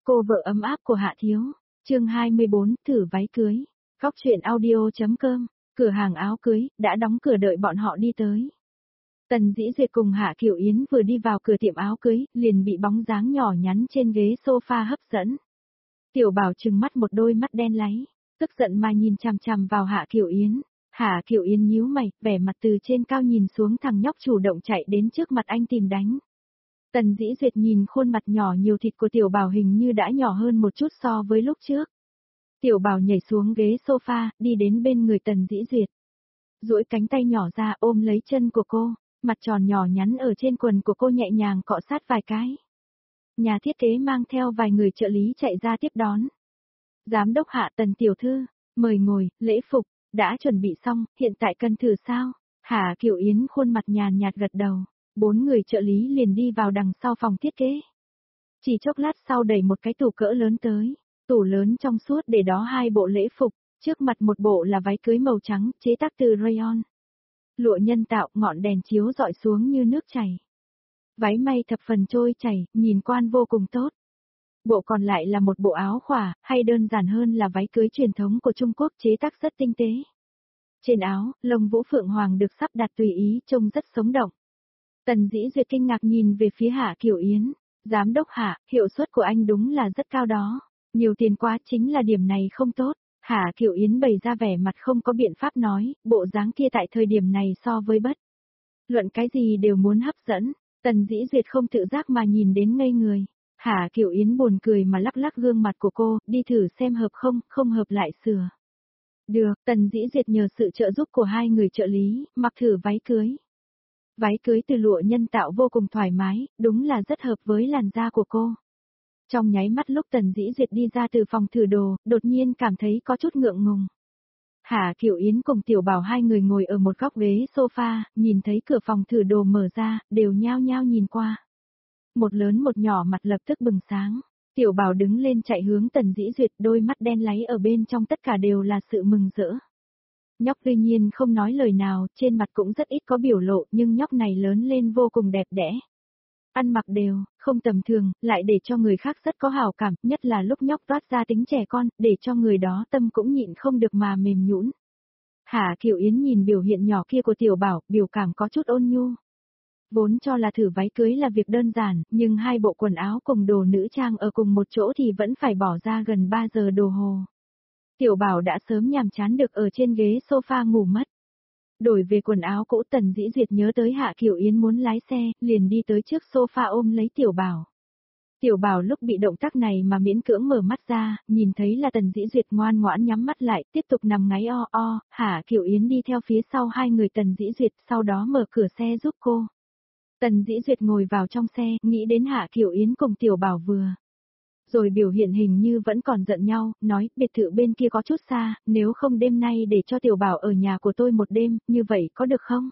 Cô vợ ấm áp của Hạ Thiếu, chương 24, thử váy cưới. Góc truyện audio.com, cửa hàng áo cưới, đã đóng cửa đợi bọn họ đi tới. Tần Dĩ Duyệt cùng Hạ Kiều Yến vừa đi vào cửa tiệm áo cưới, liền bị bóng dáng nhỏ nhắn trên ghế sofa hấp dẫn. Tiểu Bảo trừng mắt một đôi mắt đen láy, tức giận mà nhìn chằm chằm vào Hạ Kiều Yến. Hạ Kiều Yến nhíu mày, vẻ mặt từ trên cao nhìn xuống, thằng nhóc chủ động chạy đến trước mặt anh tìm đánh. Tần Dĩ Duyệt nhìn khuôn mặt nhỏ nhiều thịt của Tiểu Bảo hình như đã nhỏ hơn một chút so với lúc trước. Tiểu Bảo nhảy xuống ghế sofa, đi đến bên người Tần Dĩ Duyệt. Duỗi cánh tay nhỏ ra ôm lấy chân của cô, mặt tròn nhỏ nhắn ở trên quần của cô nhẹ nhàng cọ sát vài cái. Nhà thiết kế mang theo vài người trợ lý chạy ra tiếp đón. Giám đốc Hạ, Tần tiểu thư, mời ngồi, lễ phục, đã chuẩn bị xong, hiện tại cần thử sao? Hạ Kiều Yến khuôn mặt nhàn nhạt gật đầu. 4 người trợ lý liền đi vào đằng sau phòng thiết kế. Chỉ chốc lát sau đẩy một cái tủ cỡ lớn tới, tủ lớn trong suốt để đó 2 bộ lễ phục, trước mặt một bộ là váy cưới màu trắng, chế tác từ rayon. Lụa nhân tạo, ngọn đèn chiếu rọi xuống như nước chảy. Váy may thập phần trôi chảy, nhìn quan vô cùng tốt. Bộ còn lại là một bộ áo khỏa, hay đơn giản hơn là váy cưới truyền thống của Trung Quốc, chế tác rất tinh tế. Trên áo, lông vũ phượng hoàng được sắp đặt tùy ý, trông rất sống động. Tần Dĩ Duyệt kinh ngạc nhìn về phía Hạ Kiều Yến. Giám đốc Hạ, hiệu suất của anh đúng là rất cao đó. Nhiều tiền quá, chính là điểm này không tốt. Hạ Kiều Yến bày ra vẻ mặt không có biện pháp nói, bộ dáng kia tại thời điểm này so với bất luận cái gì đều muốn hấp dẫn. Tần Dĩ Duyệt không tự giác mà nhìn đến ngây người. Hạ Kiều Yến buồn cười mà lắc lắc gương mặt của cô, đi thử xem hợp không, không hợp lại sửa. Được, Tần Dĩ Duyệt nhờ sự trợ giúp của 2 người trợ lý, mặc thử váy cưới. Váy cưới từ lụa nhân tạo vô cùng thoải mái, đúng là rất hợp với làn da của cô. Trong nháy mắt lúc Tần Dĩ Duyệt đi ra từ phòng thử đồ, đột nhiên cảm thấy có chút ngượng ngùng. Hạ Kiều Yến cùng Tiểu Bảo 2 người ngồi ở một góc ghế sofa, nhìn thấy cửa phòng thử đồ mở ra, đều nhao nhao nhìn qua. Một lớn một nhỏ mặt lập tức bừng sáng. Tiểu Bảo đứng lên chạy hướng Tần Dĩ Duyệt, đôi mắt đen láy ở bên trong tất cả đều là sự mừng rỡ. Nhóc tuy nhiên không nói lời nào, trên mặt cũng rất ít có biểu lộ, nhưng nhóc này lớn lên vô cùng đẹp đẽ. Ăn mặc đều, không tầm thường, lại để cho người khác rất có hảo cảm, nhất là lúc nhóc toát ra tính trẻ con, để cho người đó tâm cũng nhịn không được mà mềm nhũn. Hạ Kiều Yến nhìn biểu hiện nhỏ kia của Tiểu Bảo, biểu cảm có chút ôn nhu. Vốn cho là thử váy cưới là việc đơn giản, nhưng 2 bộ quần áo cùng đồ nữ trang ở cùng một chỗ thì vẫn phải bỏ ra gần 3 giờ đồ hồ. Tiểu Bảo đã sớm nhàm chán được ở trên ghế sofa ngủ mất. Đổi về quần áo cũ, Tần Dĩ Duyệt nhớ tới Hạ Kiều Yến muốn lái xe, liền đi tới trước sofa ôm lấy Tiểu Bảo. Tiểu Bảo lúc bị động tác này mà miễn cưỡng mở mắt ra, nhìn thấy là Tần Dĩ Duyệt ngoan ngoãn nhắm mắt lại, tiếp tục nằm ngáy o o, Hạ Kiều Yến đi theo phía sau 2 người Tần Dĩ Duyệt, sau đó mở cửa xe giúp cô. Tần Dĩ Duyệt ngồi vào trong xe, nghĩ đến Hạ Kiều Yến cùng Tiểu Bảo vừa rồi biểu hiện hình như vẫn còn giận nhau, nói, biệt thự bên kia có chút xa, nếu không đêm nay để cho Tiểu Bảo ở nhà của tôi một đêm, như vậy có được không?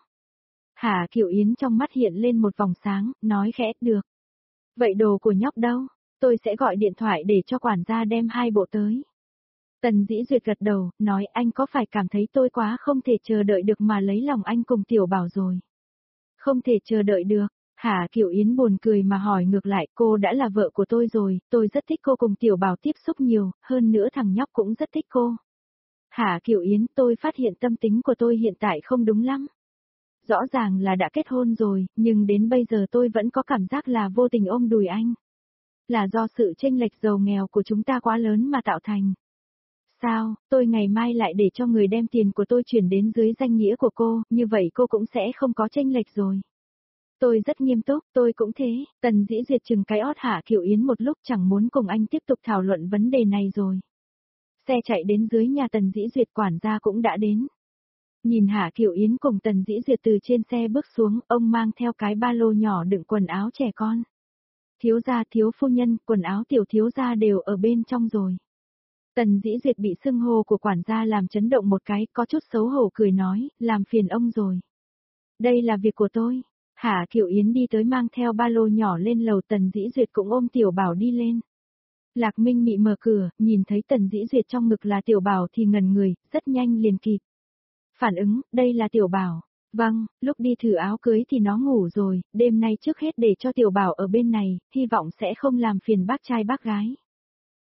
Hạ Kiều Yến trong mắt hiện lên một vòng sáng, nói khẽ, được. Vậy đồ của nhóc đâu? Tôi sẽ gọi điện thoại để cho quản gia đem 2 bộ tới. Tần Dĩ Duyệt gật đầu, nói, anh có phải cảm thấy tôi quá không thể chờ đợi được mà lấy lòng anh cùng Tiểu Bảo rồi? Không thể chờ đợi được. Hạ Kiều Yến buồn cười mà hỏi ngược lại, cô đã là vợ của tôi rồi, tôi rất thích cô cùng Tiểu Bảo tiếp xúc nhiều, hơn nữa thằng nhóc cũng rất thích cô. Hạ Kiều Yến, tôi phát hiện tâm tính của tôi hiện tại không đúng lắm. Rõ ràng là đã kết hôn rồi, nhưng đến bây giờ tôi vẫn có cảm giác là vô tình ôm đùi anh. Là do sự chênh lệch giàu nghèo của chúng ta quá lớn mà tạo thành. Sao, tôi ngày mai lại để cho người đem tiền của tôi chuyển đến dưới danh nghĩa của cô, như vậy cô cũng sẽ không có chênh lệch rồi. Tôi rất nghiêm túc, tôi cũng thế. Tần Dĩ Duyệt chừng cái ót Hạ Kiều Yến một lúc, chẳng muốn cùng anh tiếp tục thảo luận vấn đề này rồi. Xe chạy đến dưới nhà Tần Dĩ Duyệt, quản gia cũng đã đến. Nhìn Hạ Kiều Yến cùng Tần Dĩ Duyệt từ trên xe bước xuống, ông mang theo cái ba lô nhỏ đựng quần áo trẻ con. Thiếu gia, thiếu phu nhân, quần áo tiểu thiếu gia đều ở bên trong rồi. Tần Dĩ Duyệt bị xưng hô của quản gia làm chấn động một cái, có chút xấu hổ cười nói, làm phiền ông rồi. Đây là việc của tôi. Hạ Kiều Yến đi tới mang theo ba lô nhỏ lên lầu, Tần Dĩ Duyệt cũng ôm Tiểu Bảo đi lên. Lạc Minh Mị mở cửa, nhìn thấy Tần Dĩ Duyệt trong ngực là Tiểu Bảo thì ngẩn người, rất nhanh liền kịp phản ứng, đây là Tiểu Bảo. Vâng, lúc đi thử áo cưới thì nó ngủ rồi, đêm nay trước hết để cho Tiểu Bảo ở bên này, hy vọng sẽ không làm phiền bác trai bác gái.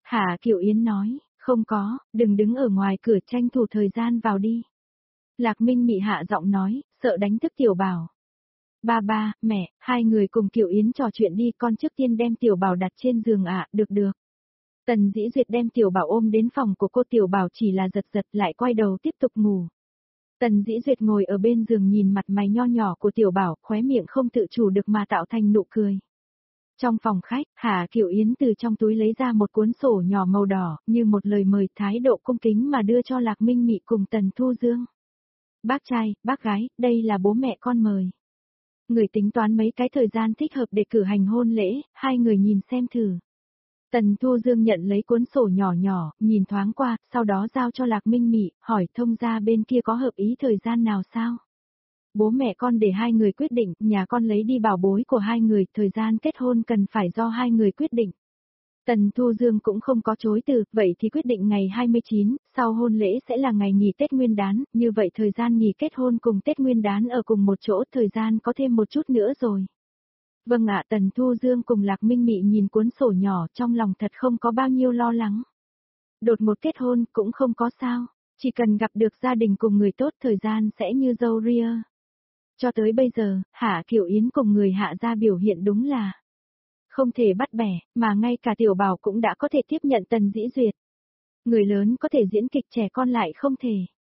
Hạ Kiều Yến nói, không có, đừng đứng ở ngoài cửa tranh thủ thời gian vào đi. Lạc Minh Mị hạ giọng nói, sợ đánh thức Tiểu Bảo. Ba ba, mẹ, hai người cùng Kiều Yến trò chuyện đi, con trước tiên đem Tiểu Bảo đặt trên giường ạ, được được. Tần Dĩ Duyệt đem Tiểu Bảo ôm đến phòng của cô, Tiểu Bảo chỉ là giật giật lại quay đầu tiếp tục ngủ. Tần Dĩ Duyệt ngồi ở bên giường nhìn mặt mày nho nhỏ của Tiểu Bảo, khóe miệng không tự chủ được mà tạo thành nụ cười. Trong phòng khách, Hạ Kiều Yến từ trong túi lấy ra một cuốn sổ nhỏ màu đỏ, như một lời mời thái độ cung kính mà đưa cho Lạc Minh Mị cùng Tần Thu Dương. Bác trai, bác gái, đây là bố mẹ con mời. Người tính toán mấy cái thời gian thích hợp để cử hành hôn lễ, hai người nhìn xem thử. Tần Thu Dương nhận lấy cuốn sổ nhỏ nhỏ, nhìn thoáng qua, sau đó giao cho Lạc Minh Mị, hỏi thông gia bên kia có hợp ý thời gian nào sao? Bố mẹ con để hai người quyết định, nhà con lấy đi bảo bối của hai người, thời gian kết hôn cần phải do hai người quyết định. Tần Thu Dương cũng không có chối từ, vậy thì quyết định ngày 29, sau hôn lễ sẽ là ngày nghỉ Tết Nguyên đán, như vậy thời gian nghỉ kết hôn cùng Tết Nguyên đán ở cùng một chỗ, thời gian có thêm một chút nữa rồi. Vâng ạ, Tần Thu Dương cùng Lạc Minh Mị nhìn cuốn sổ nhỏ, trong lòng thật không có bao nhiêu lo lắng. Đột một kết hôn cũng không có sao, chỉ cần gặp được gia đình cùng người tốt, thời gian sẽ như dâu ria. Cho tới bây giờ, Hạ Kiều Yến cùng người Hạ gia biểu hiện đúng là không thể bắt bẻ, mà ngay cả Tiểu Bảo cũng đã có thể tiếp nhận Tần Dĩ Duyệt. Người lớn có thể diễn kịch, trẻ con lại không thể.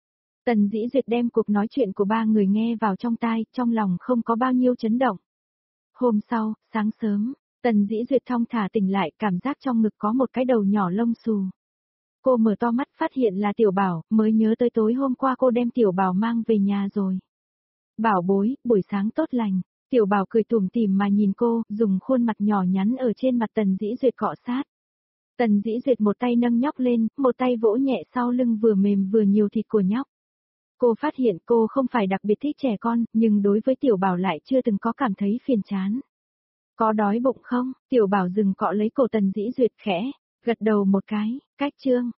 Tần Dĩ Duyệt đem cuộc nói chuyện của ba người nghe vào trong tai, trong lòng không có bao nhiêu chấn động. Hôm sau, sáng sớm, Tần Dĩ Duyệt thong thả tỉnh lại, cảm giác trong ngực có một cái đầu nhỏ lông xù. Cô mở to mắt phát hiện là Tiểu Bảo, mới nhớ tới tối hôm qua cô đem Tiểu Bảo mang về nhà rồi. Bảo bối, buổi sáng tốt lành. Tiểu Bảo cười tủm tỉm mà nhìn cô, dùng khuôn mặt nhỏ nhắn ở trên mặt Tần Dĩ Duyệt cọ sát. Tần Dĩ Duyệt một tay nâng nhóc lên, một tay vỗ nhẹ sau lưng vừa mềm vừa nhiều thịt của nhóc. Cô phát hiện cô không phải đặc biệt thích trẻ con, nhưng đối với Tiểu Bảo lại chưa từng có cảm thấy phiền chán. Có đói bụng không? Tiểu Bảo dừng cọ lấy cổ Tần Dĩ Duyệt khẽ, gật đầu một cái, cách chương.